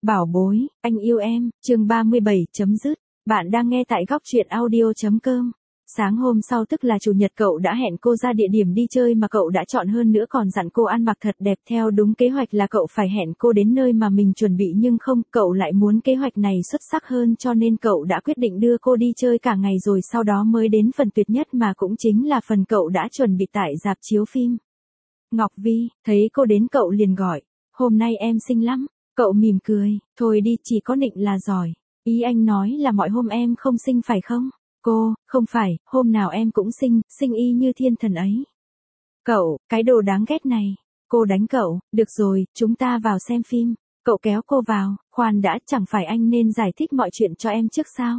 Bảo bối, anh yêu em, chương 37 chấm dứt. Bạn đang nghe tại góc truyện audio.com. Sáng hôm sau tức là chủ nhật cậu đã hẹn cô ra địa điểm đi chơi mà cậu đã chọn, hơn nữa còn dặn cô ăn mặc thật đẹp theo đúng kế hoạch là cậu phải hẹn cô đến nơi mà mình chuẩn bị, nhưng không, cậu lại muốn kế hoạch này xuất sắc hơn cho nên cậu đã quyết định đưa cô đi chơi cả ngày rồi sau đó mới đến phần tuyệt nhất mà cũng chính là phần cậu đã chuẩn bị tại rạp chiếu phim. Ngọc Vi, thấy cô đến cậu liền gọi, hôm nay em xinh lắm. Cậu mỉm cười, thôi đi, chỉ có Nịnh là giỏi. Ý anh nói là mọi hôm em không xinh phải không? Cô, không phải, hôm nào em cũng xinh, xinh y như thiên thần ấy. Cậu, cái đồ đáng ghét này. Cô đánh cậu, được rồi, chúng ta vào xem phim. Cậu kéo cô vào, khoan đã, chẳng phải anh nên giải thích mọi chuyện cho em trước sao?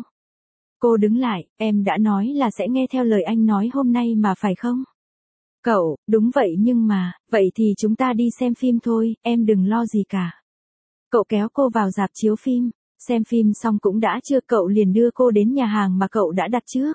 Cô đứng lại, em đã nói là sẽ nghe theo lời anh nói hôm nay mà phải không? Cậu, đúng vậy nhưng mà, vậy thì chúng ta đi xem phim thôi, em đừng lo gì cả. Cậu kéo cô vào rạp chiếu phim, xem phim xong cũng đã trưa, cậu liền đưa cô đến nhà hàng mà cậu đã đặt trước.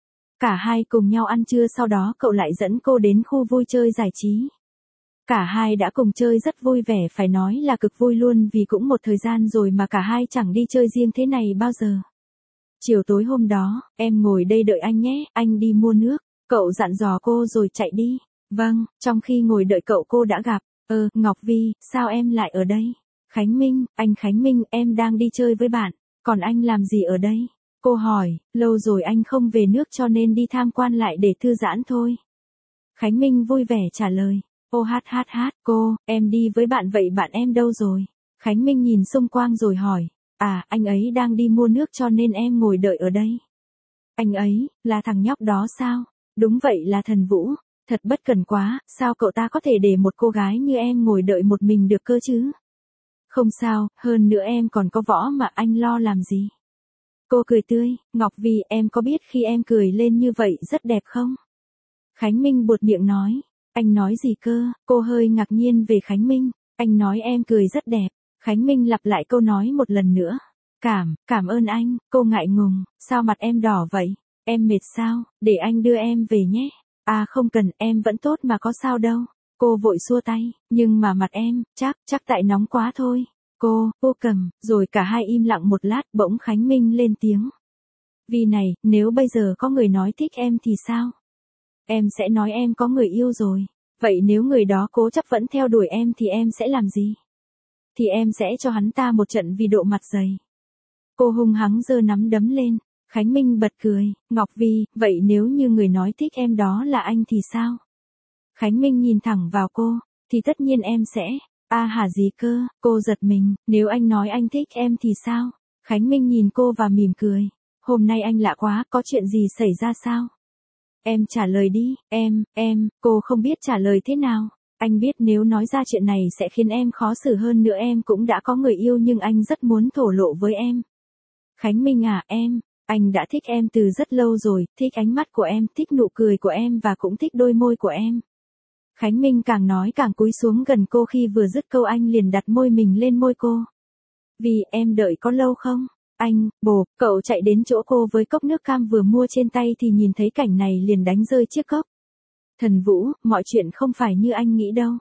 Cả hai cùng nhau ăn trưa, sau đó cậu lại dẫn cô đến khu vui chơi giải trí. Cả hai đã cùng chơi rất vui vẻ, phải nói là cực vui luôn, vì cũng một thời gian rồi mà cả hai chẳng đi chơi riêng thế này bao giờ. Chiều tối hôm đó, em ngồi đây đợi anh nhé, anh đi mua nước. Cậu dặn dò cô rồi chạy đi. Vâng, trong khi ngồi đợi cậu cô đã gặp. Ngọc Vi, sao em lại ở đây? Khánh Minh, anh Khánh Minh, em đang đi chơi với bạn. Còn anh làm gì ở đây? Cô hỏi, lâu rồi anh không về nước cho nên đi tham quan lại để thư giãn thôi. Khánh Minh vui vẻ trả lời. Ô hát, cô, em đi với bạn vậy bạn em đâu rồi? Khánh Minh nhìn xung quanh rồi hỏi. À, anh ấy đang đi mua nước cho nên em ngồi đợi ở đây. Anh ấy, là thằng nhóc đó sao? Đúng vậy, là Thần Vũ. Thật bất cần quá, sao cậu ta có thể để một cô gái như em ngồi đợi một mình được cơ chứ? Không sao, hơn nữa em còn có võ mà, anh lo làm gì? Cô cười tươi, Ngọc Vi, em có biết khi em cười lên như vậy rất đẹp không? Khánh Minh buột miệng nói. Anh nói gì cơ? Cô hơi ngạc nhiên về Khánh Minh. Anh nói em cười rất đẹp. Khánh Minh lặp lại câu nói một lần nữa. Cảm ơn anh. Cô ngại ngùng, sao mặt em đỏ vậy? Em mệt sao? Để anh đưa em về nhé. À không cần, em vẫn tốt mà có sao đâu. Cô vội xua tay, nhưng mà mặt em, chắc tại nóng quá thôi. Cô cầm, rồi cả hai im lặng một lát, bỗng Khánh Minh lên tiếng. Vì này, nếu bây giờ có người nói thích em thì sao? Em sẽ nói em có người yêu rồi. Vậy nếu người đó cố chấp vẫn theo đuổi em thì em sẽ làm gì? Thì em sẽ cho hắn ta một trận vì độ mặt dày. Cô hung hăng giơ nắm đấm lên. Khánh Minh bật cười, Ngọc Vi, vậy nếu như người nói thích em đó là anh thì sao? Khánh Minh nhìn thẳng vào cô, thì tất nhiên em sẽ, hả gì cơ, cô giật mình, nếu anh nói anh thích em thì sao? Khánh Minh nhìn cô và mỉm cười, hôm nay anh lạ quá, có chuyện gì xảy ra sao? Em trả lời đi, cô không biết trả lời thế nào. Anh biết nếu nói ra chuyện này sẽ khiến em khó xử, hơn nữa em cũng đã có người yêu nhưng anh rất muốn thổ lộ với em. Khánh Minh à, anh đã thích em từ rất lâu rồi, thích ánh mắt của em, thích nụ cười của em và cũng thích đôi môi của em. Khánh Minh càng nói càng cúi xuống gần cô, khi vừa dứt câu anh liền đặt môi mình lên môi cô. Vì em đợi có lâu không? Cậu chạy đến chỗ cô với cốc nước cam vừa mua trên tay thì nhìn thấy cảnh này liền đánh rơi chiếc cốc. Thần Vũ, mọi chuyện không phải như anh nghĩ đâu.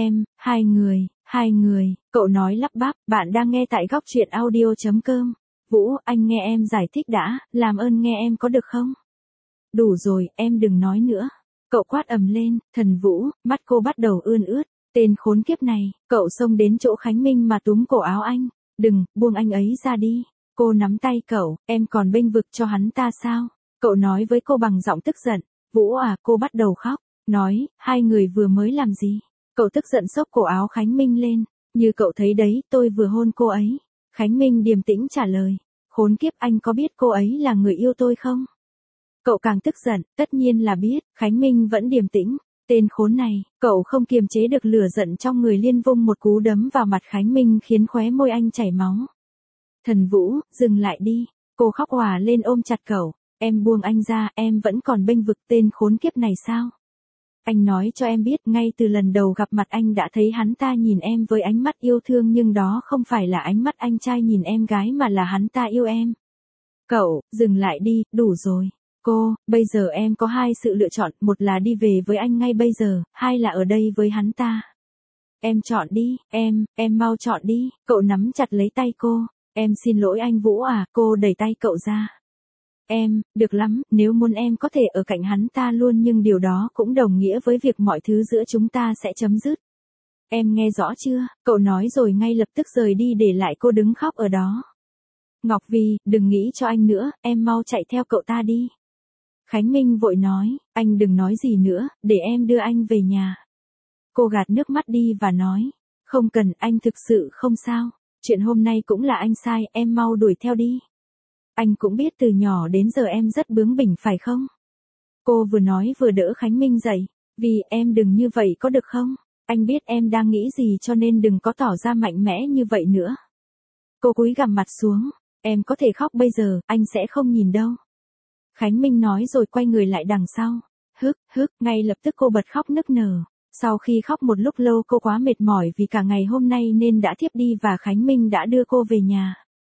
Hai người, cậu nói lắp bắp, bạn đang nghe tại góc truyện audio.com. Vũ, anh nghe em giải thích đã, làm ơn nghe em có được không? Đủ rồi, em đừng nói nữa. Cậu quát ầm lên, Thần Vũ, mắt cô bắt đầu ươn ướt. Tên khốn kiếp này, cậu xông đến chỗ Khánh Minh mà túm cổ áo anh. Đừng, buông anh ấy ra đi. Cô nắm tay cậu, em còn bênh vực cho hắn ta sao? Cậu nói với cô bằng giọng tức giận. Vũ à, cô bắt đầu khóc. Nói, hai người vừa mới làm gì? Cậu tức giận xốc cổ áo Khánh Minh lên. Như cậu thấy đấy, tôi vừa hôn cô ấy. Khánh Minh điềm tĩnh trả lời. Khốn kiếp, anh có biết cô ấy là người yêu tôi không? Cậu càng tức giận, tất nhiên là biết. Khánh Minh vẫn điềm tĩnh. Tên khốn này, cậu không kiềm chế được lửa giận trong người, liên vung một cú đấm vào mặt Khánh Minh khiến khóe môi anh chảy máu. Thần Vũ, dừng lại đi. Cô khóc òa lên ôm chặt cậu. Em buông anh ra, em vẫn còn bênh vực tên khốn kiếp này sao? Anh nói cho em biết, ngay từ lần đầu gặp mặt anh đã thấy hắn ta nhìn em với ánh mắt yêu thương, nhưng đó không phải là ánh mắt anh trai nhìn em gái mà là hắn ta yêu em. Cậu, dừng lại đi, đủ rồi. Cô, bây giờ em có hai sự lựa chọn, một là đi về với anh ngay bây giờ, hai là ở đây với hắn ta. Em chọn đi, em mau chọn đi, cậu nắm chặt lấy tay cô. Em xin lỗi anh Vũ à, cô đẩy tay cậu ra. Được lắm, nếu muốn em có thể ở cạnh hắn ta luôn nhưng điều đó cũng đồng nghĩa với việc mọi thứ giữa chúng ta sẽ chấm dứt. Em nghe rõ chưa, cậu nói rồi ngay lập tức rời đi để lại cô đứng khóc ở đó. Ngọc Vi, đừng nghĩ cho anh nữa, em mau chạy theo cậu ta đi. Khánh Minh vội nói, anh đừng nói gì nữa, để em đưa anh về nhà. Cô gạt nước mắt đi và nói, không cần, anh thực sự không sao, chuyện hôm nay cũng là anh sai, em mau đuổi theo đi. Anh cũng biết từ nhỏ đến giờ em rất bướng bỉnh phải không? Cô vừa nói vừa đỡ Khánh Minh dậy, vì em đừng như vậy có được không? Anh biết em đang nghĩ gì cho nên đừng có tỏ ra mạnh mẽ như vậy nữa. Cô cúi gằm mặt xuống, em có thể khóc bây giờ, anh sẽ không nhìn đâu. Khánh Minh nói rồi quay người lại đằng sau. Ngay lập tức cô bật khóc nức nở. Sau khi khóc một lúc lâu cô quá mệt mỏi vì cả ngày hôm nay nên đã thiếp đi và Khánh Minh đã đưa cô về nhà.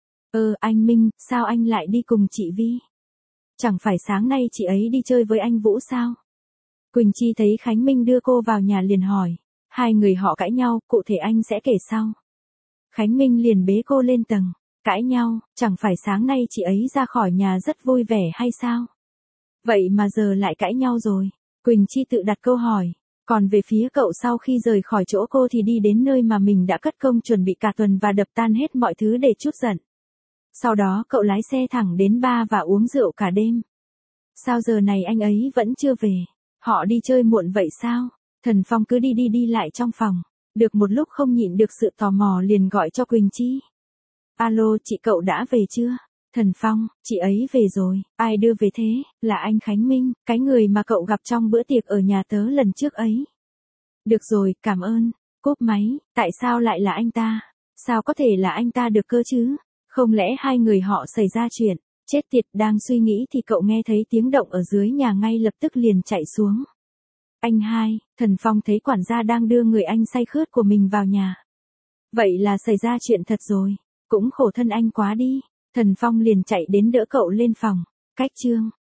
Anh Minh, sao anh lại đi cùng chị Vi? Chẳng phải sáng nay chị ấy đi chơi với anh Vũ sao? Quỳnh Chi thấy Khánh Minh đưa cô vào nhà liền hỏi. Hai người họ cãi nhau, cụ thể anh sẽ kể sau. Khánh Minh liền bế cô lên tầng. Cãi nhau, chẳng phải sáng nay chị ấy ra khỏi nhà rất vui vẻ hay sao? Vậy mà giờ lại cãi nhau rồi. Quỳnh Chi tự đặt câu hỏi. Còn về phía cậu sau khi rời khỏi chỗ cô thì đi đến nơi mà mình đã cất công chuẩn bị cả tuần và đập tan hết mọi thứ để trút giận. Sau đó cậu lái xe thẳng đến bar và uống rượu cả đêm. Sao giờ này anh ấy vẫn chưa về? Họ đi chơi muộn vậy sao? Thần Phong cứ đi lại trong phòng. Được một lúc không nhịn được sự tò mò liền gọi cho Quỳnh Chi. Alo, chị cậu đã về chưa? Thần Phong, chị ấy về rồi, ai đưa về thế? Là anh Khánh Minh, cái người mà cậu gặp trong bữa tiệc ở nhà tớ lần trước ấy. Được rồi, cảm ơn. Cúp máy, tại sao lại là anh ta? Sao có thể là anh ta được cơ chứ? Không lẽ hai người họ xảy ra chuyện? Chết tiệt, đang suy nghĩ thì cậu nghe thấy tiếng động ở dưới nhà ngay lập tức liền chạy xuống. Anh hai, Thần Phong thấy quản gia đang đưa người anh say khướt của mình vào nhà. Vậy là xảy ra chuyện thật rồi, cũng khổ thân anh quá đi. Thần Phong liền chạy đến đỡ cậu lên phòng. Cách chương